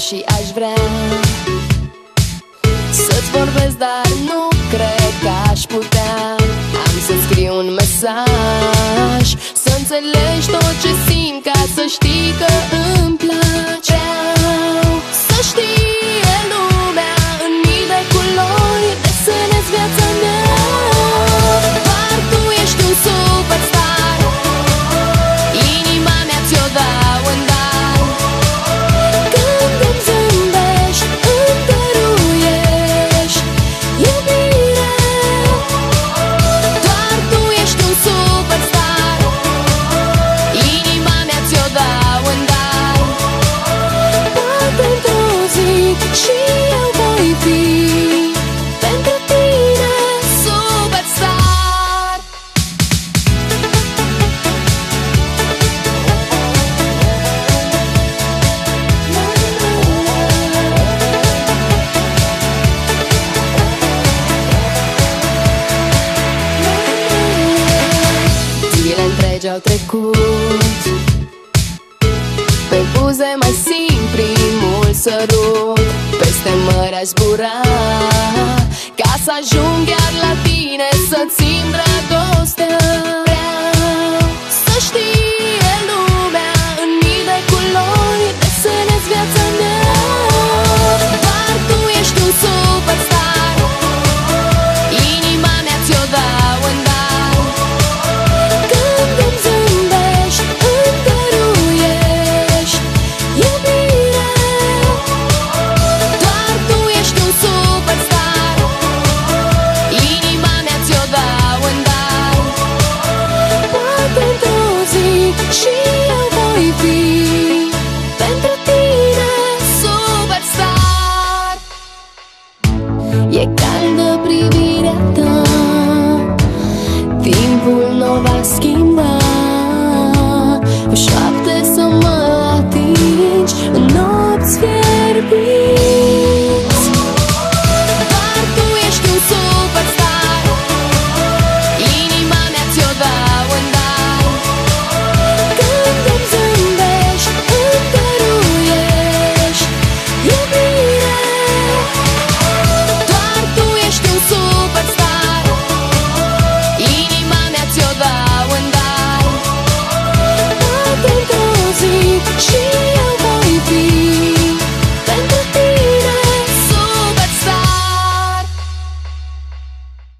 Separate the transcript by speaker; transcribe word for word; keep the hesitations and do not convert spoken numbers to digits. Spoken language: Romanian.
Speaker 1: și aș vrea să-ți vorbesc, dar nu cred că aș putea. Am să scriu un mesaj, să înțelegi tot ce simt, ca să știi că îmi place. Vreau să știe lumea în mii de culori, desenezi viața mea. Doar tu ești un superstar, inima mea ți-o dau în dar. Când îmi zâmbești, îmi dăruiești iubire. Doar tu ești un superstar, inima mea ți-o dau în dar. Poate într-o zi și eu voi fi pentru tine superstar. Zile întregi au trecut, pe buze mai simt primul sărut. Peste mări aș zbura, ca să ajung chiar la tine, să ții